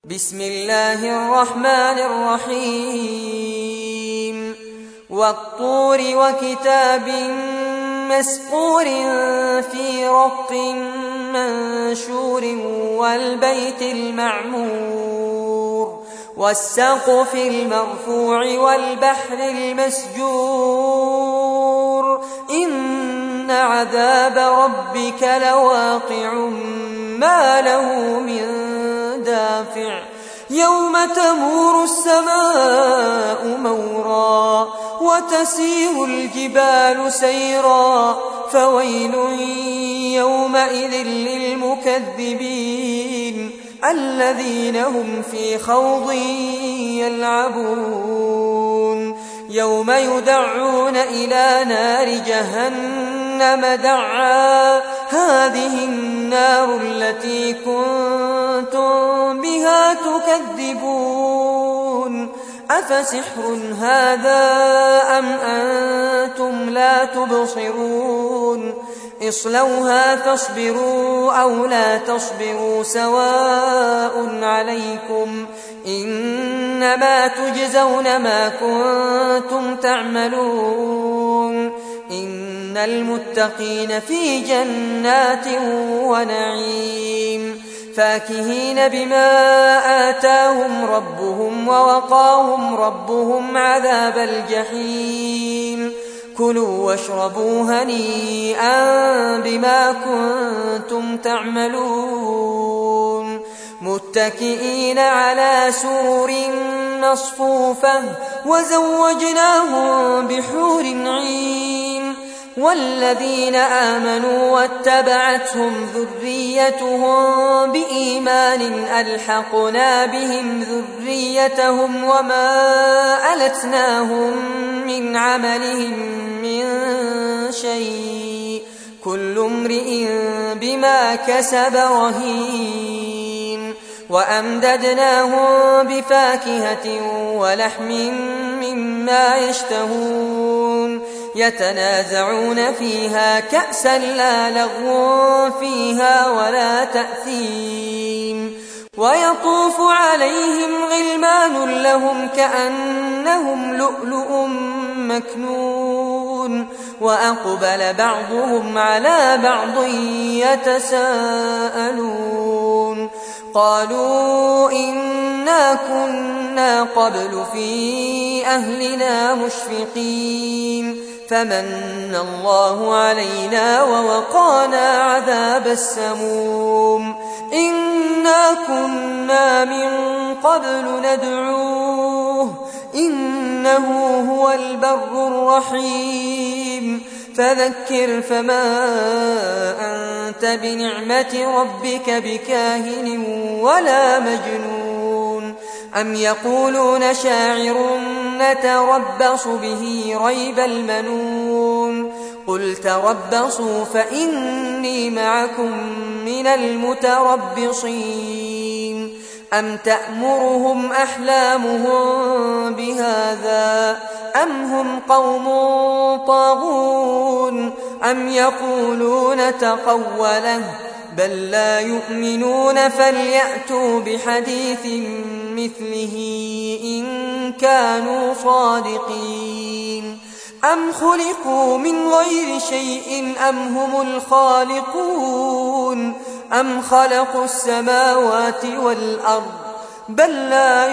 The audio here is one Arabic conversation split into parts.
بسم الله الرحمن الرحيم والطور وكتاب مسطور في رق منشور والبيت المعمور والسقف المرفوع والبحر المسجور إن عذاب ربك لواقع ما له من دافع يوم تمور السماء مورا وتسير الجبال سيرا فويل يومئذ للمكذبين الذين هم في خوض يلعبون يوم يدعون إلى نار جهنم دعا هذه النار التي كنتم بها تكذبون أفسحر هذا أم أنتم لا تبصرون اصلوها فاصبروا أو لا تصبروا سواء عليكم إنما تجزون ما كنتم تعملون إن المتقين في جنات ونعيم فاكهين بما آتاهم ربهم ووقاهم ربهم عذاب الجحيم كلوا واشربوا هنيئا بما كنتم تعملون متكئين على سرر مصفوفة وزوجناهم بحور عين والذين آمنوا واتبعتهم ذريتهم بإيمان ألحقنا بهم ذريتهم وما ألتناهم من عملهم من شيء كل امرئ بما كسب رهين وأمددناهم بفاكهة ولحم مما يشتهون يتنازعون فيها كأسا لا لغو فيها ولا تأثيم ويطوف عليهم غلمان لهم كأنهم لؤلؤ مكنون وأقبل بعضهم على بعض يتساءلون قالوا إنا كنا قبل في أهلنا مشفقين فمن الله علينا ووقانا عذاب السموم إنا كنا من قبل ندعوه إنه هو البر الرحيم فذكر فما أنت بنعمة ربك بكاهن ولا مجنون أم يقولون شاعر نتربص به ريب المنون قل تربصوا فإني معكم من المتربصين أم تأمرهم أحلامهم بهذا أم هم قوم طاغون أم يقولون تقوله بل لا يؤمنون فليأتوا بحديث مثله إن كانوا صادقين أم خلقوا من غير شيء أم هم الخالقون أم خلقوا السماوات والأرض بل لا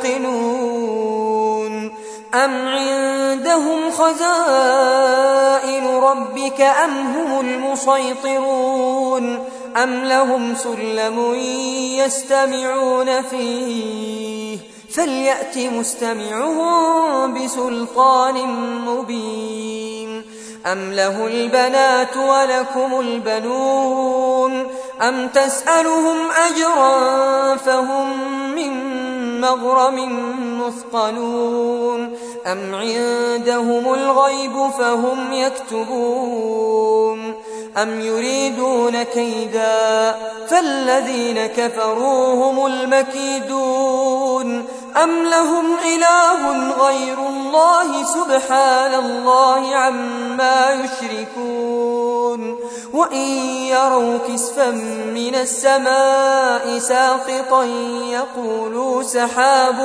يوقنون أم عندهم خزائن ربك أم هم المسيطرون أم لهم سلم يستمعون فيه فليأت مستمعهم بسلطان مبين أم له البنات ولكم البنون أم تسألهم أجرا فهم من مغرم مثقلون أم عندهم الغيب فهم يكتبون أم يريدون كيدا فالذين كفروا هم المكيدون أم لهم إله غير الله سبحان الله عما يشركون وإن يروا كسفا من السماء ساقطا يقولوا سحاب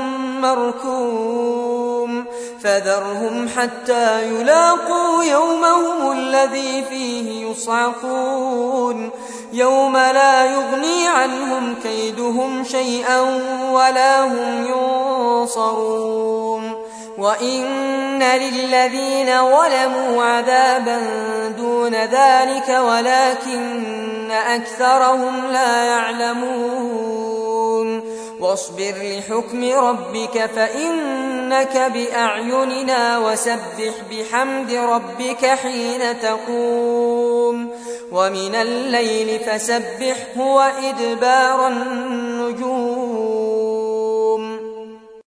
مركوم فذرهم حتى يلاقوا يومهم الذي فيه يصعقون يوم لا يغني عنهم كيدهم شيئا ولا هم ينصرون وإن للذين ظلموا عذابا دون ذلك ولكن أكثرهم لا يعلمون واصبر لحكم ربك فإنك بأعيننا وسبح بحمد ربك حين تقوم ومن الليل فسبحه وإدبار النجوم